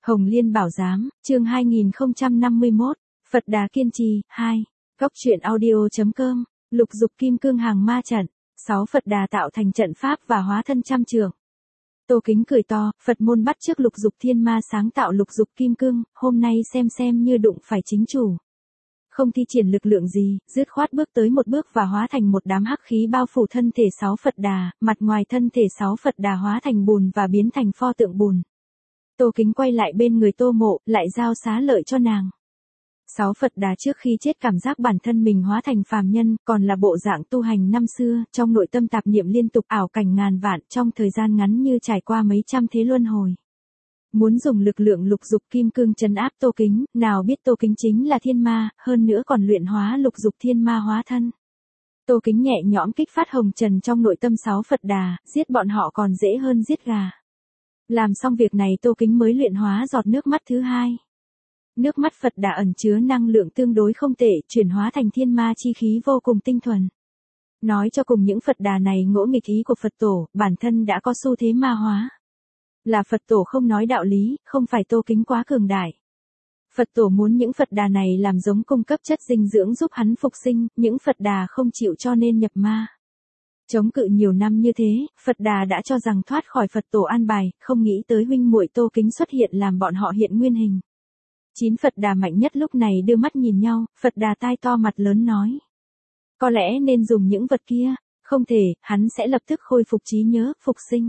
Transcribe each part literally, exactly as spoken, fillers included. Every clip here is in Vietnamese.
Hồng Liên Bảo Giám, chương hai nghìn không trăm năm mươi mốt, Phật Đà Kiên Trì, hai. Góc truyện audio.com, lục dục kim cương hàng ma trận, sáu Phật Đà tạo thành trận pháp và hóa thân trăm trường. Tô Kính cười to, Phật môn bắt chước lục dục thiên ma sáng tạo lục dục kim cương, hôm nay xem xem như đụng phải chính chủ. Không thi triển lực lượng gì, dứt khoát bước tới một bước và hóa thành một đám hắc khí bao phủ thân thể sáu Phật Đà, mặt ngoài thân thể sáu Phật Đà hóa thành bùn và biến thành pho tượng bùn. Tô Kính quay lại bên người Tô Mộ, lại giao xá lợi cho nàng. Sáu Phật Đà trước khi chết cảm giác bản thân mình hóa thành phàm nhân, còn là bộ dạng tu hành năm xưa, trong nội tâm tạp niệm liên tục ảo cảnh ngàn vạn, trong thời gian ngắn như trải qua mấy trăm thế luân hồi. Muốn dùng lực lượng lục dục kim cương trấn áp Tô Kính, nào biết Tô Kính chính là thiên ma, hơn nữa còn luyện hóa lục dục thiên ma hóa thân. Tô Kính nhẹ nhõm kích phát hồng trần trong nội tâm sáu Phật Đà, giết bọn họ còn dễ hơn giết gà. Làm xong việc này Tô Kính mới luyện hóa giọt nước mắt thứ hai. Nước mắt Phật Đà ẩn chứa năng lượng tương đối không tệ, chuyển hóa thành thiên ma chi khí vô cùng tinh thuần. Nói cho cùng những Phật Đà này ngỗ nghịch ý của Phật Tổ, bản thân đã có xu thế ma hóa. Là Phật Tổ không nói đạo lý, không phải Tô Kính quá cường đại. Phật Tổ muốn những Phật Đà này làm giống cung cấp chất dinh dưỡng giúp hắn phục sinh, những Phật Đà không chịu cho nên nhập ma. Chống cự nhiều năm như thế, Phật Đà đã cho rằng thoát khỏi Phật Tổ an bài, không nghĩ tới huynh muội Tô Kính xuất hiện làm bọn họ hiện nguyên hình. Chín Phật Đà mạnh nhất lúc này đưa mắt nhìn nhau, Phật Đà tai to mặt lớn nói. Có lẽ nên dùng những vật kia, không thể, hắn sẽ lập tức khôi phục trí nhớ, phục sinh.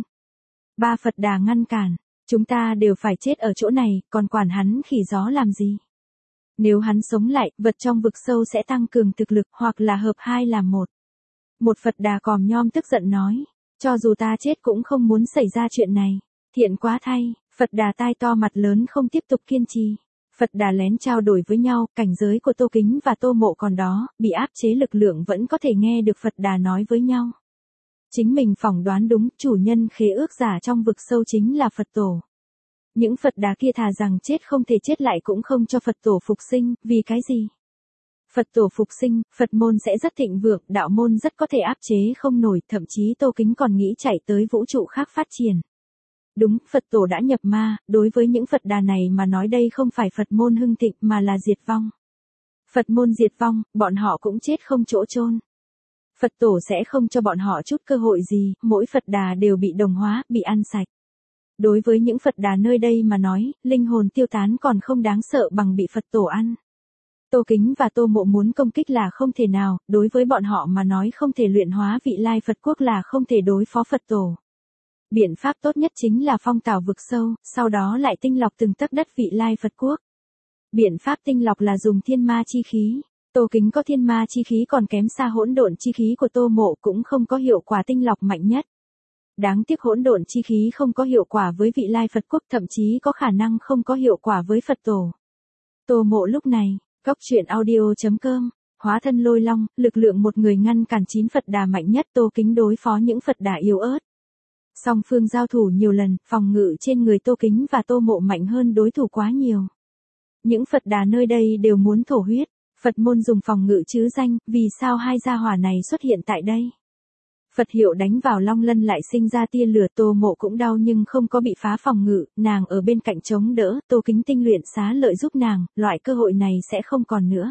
Ba Phật Đà ngăn cản, chúng ta đều phải chết ở chỗ này, còn quản hắn khỉ gió làm gì? Nếu hắn sống lại, vật trong vực sâu sẽ tăng cường thực lực hoặc là hợp hai làm một. Một Phật Đà còm nhom tức giận nói, cho dù ta chết cũng không muốn xảy ra chuyện này. Thiện quá thay, Phật Đà tai to mặt lớn không tiếp tục kiên trì. Phật Đà lén trao đổi với nhau, cảnh giới của Tô Kính và Tô Mộ còn đó, bị áp chế lực lượng vẫn có thể nghe được Phật Đà nói với nhau. Chính mình phỏng đoán đúng, chủ nhân khế ước giả trong vực sâu chính là Phật Tổ. Những Phật Đà kia thà rằng chết không thể chết lại cũng không cho Phật Tổ phục sinh, vì cái gì? Phật Tổ phục sinh, Phật môn sẽ rất thịnh vượng, đạo môn rất có thể áp chế không nổi, thậm chí Tô Kính còn nghĩ chạy tới vũ trụ khác phát triển. Đúng, Phật Tổ đã nhập ma, đối với những Phật Đà này mà nói đây không phải Phật môn hưng thịnh mà là diệt vong. Phật môn diệt vong, bọn họ cũng chết không chỗ chôn. Phật Tổ sẽ không cho bọn họ chút cơ hội gì, mỗi Phật Đà đều bị đồng hóa, bị ăn sạch. Đối với những Phật Đà nơi đây mà nói, linh hồn tiêu tán còn không đáng sợ bằng bị Phật Tổ ăn. Tô Kính và Tô Mộ muốn công kích là không thể nào, đối với bọn họ mà nói không thể luyện hóa vị lai Phật quốc là không thể đối phó Phật Tổ. Biện pháp tốt nhất chính là phong tảo vực sâu, sau đó lại tinh lọc từng tấc đất vị lai Phật quốc. Biện pháp tinh lọc là dùng thiên ma chi khí. Tô Kính có thiên ma chi khí còn kém xa hỗn độn chi khí của Tô Mộ cũng không có hiệu quả tinh lọc mạnh nhất. Đáng tiếc hỗn độn chi khí không có hiệu quả với vị lai Phật quốc, thậm chí có khả năng không có hiệu quả với Phật Tổ. Tô Mộ lúc này, góc truyện audio.com, hóa thân lôi long, lực lượng một người ngăn cản chín Phật Đà mạnh nhất. Tô Kính đối phó những Phật Đà yếu ớt. Song phương giao thủ nhiều lần, phòng ngự trên người Tô Kính và Tô Mộ mạnh hơn đối thủ quá nhiều. Những Phật Đà nơi đây đều muốn thổ huyết. Phật môn dùng phòng ngự chứ danh, vì sao hai gia hỏa này xuất hiện tại đây? Phật hiệu đánh vào long lân lại sinh ra tia lửa. Tô Mộ cũng đau nhưng không có bị phá phòng ngự, nàng ở bên cạnh chống đỡ, Tô Kính tinh luyện xá lợi giúp nàng, loại cơ hội này sẽ không còn nữa.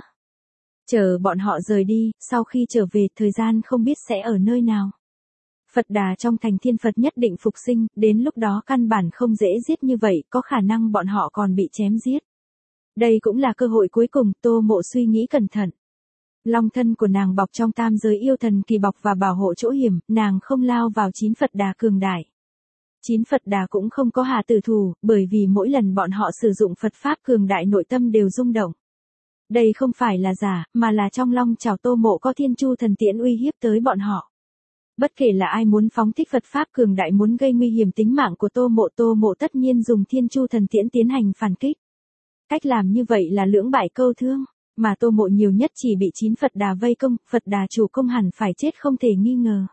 Chờ bọn họ rời đi, sau khi trở về thời gian không biết sẽ ở nơi nào. Phật Đà trong thành thiên Phật nhất định phục sinh, đến lúc đó căn bản không dễ giết như vậy, có khả năng bọn họ còn bị chém giết. Đây cũng là cơ hội cuối cùng, Tô Mộ suy nghĩ cẩn thận. Long thân của nàng bọc trong tam giới yêu thần kỳ bọc và bảo hộ chỗ hiểm, nàng không lao vào chín Phật Đà cường đại. Chín Phật Đà cũng không có hạ tử thủ, bởi vì mỗi lần bọn họ sử dụng Phật Pháp cường đại nội tâm đều rung động. Đây không phải là giả, mà là trong long chảo Tô Mộ có thiên chu thần tiễn uy hiếp tới bọn họ. Bất kể là ai muốn phóng thích Phật Pháp cường đại muốn gây nguy hiểm tính mạng của Tô Mộ, Tô Mộ tất nhiên dùng thiên chu thần tiễn tiến hành phản kích. Cách làm như vậy là lưỡng bại câu thương, mà Tô Mộ nhiều nhất chỉ bị chín Phật Đà vây công, Phật Đà chủ công hẳn phải chết không thể nghi ngờ.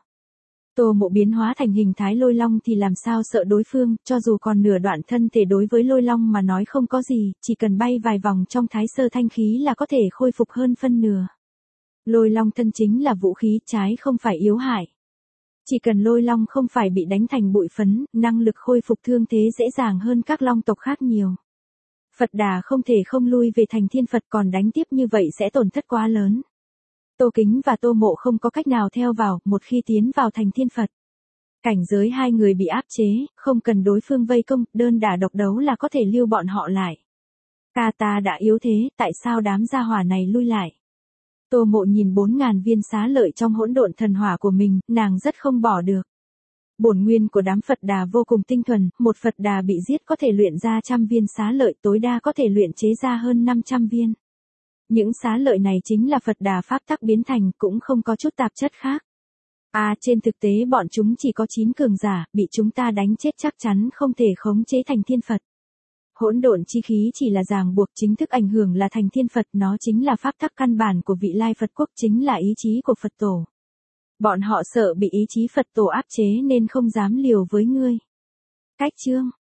Tô Mộ biến hóa thành hình thái lôi long thì làm sao sợ đối phương, cho dù còn nửa đoạn thân thể đối với lôi long mà nói không có gì, chỉ cần bay vài vòng trong thái sơ thanh khí là có thể khôi phục hơn phân nửa. Lôi long thân chính là vũ khí, trái không phải yếu hại. Chỉ cần lôi long không phải bị đánh thành bụi phấn, năng lực khôi phục thương thế dễ dàng hơn các long tộc khác nhiều. Phật Đà không thể không lui về thành thiên Phật, còn đánh tiếp như vậy sẽ tổn thất quá lớn. Tô Kính và Tô Mộ không có cách nào theo vào, một khi tiến vào thành thiên Phật. Cảnh giới hai người bị áp chế, không cần đối phương vây công, đơn đả độc đấu là có thể lưu bọn họ lại. Ca ta đã yếu thế, tại sao đám gia hỏa này lui lại? Tô Mộ nhìn bốn ngàn viên xá lợi trong hỗn độn thần hỏa của mình, nàng rất không bỏ được. Bổn nguyên của đám Phật Đà vô cùng tinh thuần, một Phật Đà bị giết có thể luyện ra trăm viên xá lợi, tối đa có thể luyện chế ra hơn năm trăm viên. Những xá lợi này chính là Phật Đà pháp tắc biến thành, cũng không có chút tạp chất khác. À, trên thực tế bọn chúng chỉ có chín cường giả, bị chúng ta đánh chết chắc chắn không thể khống chế thành thiên Phật. Hỗn độn chi khí chỉ là ràng buộc, chính thức ảnh hưởng là thành thiên Phật, nó chính là pháp tắc căn bản của vị lai Phật quốc, chính là ý chí của Phật tổ. Bọn họ sợ bị ý chí Phật tổ áp chế nên không dám liều với ngươi. Cách chương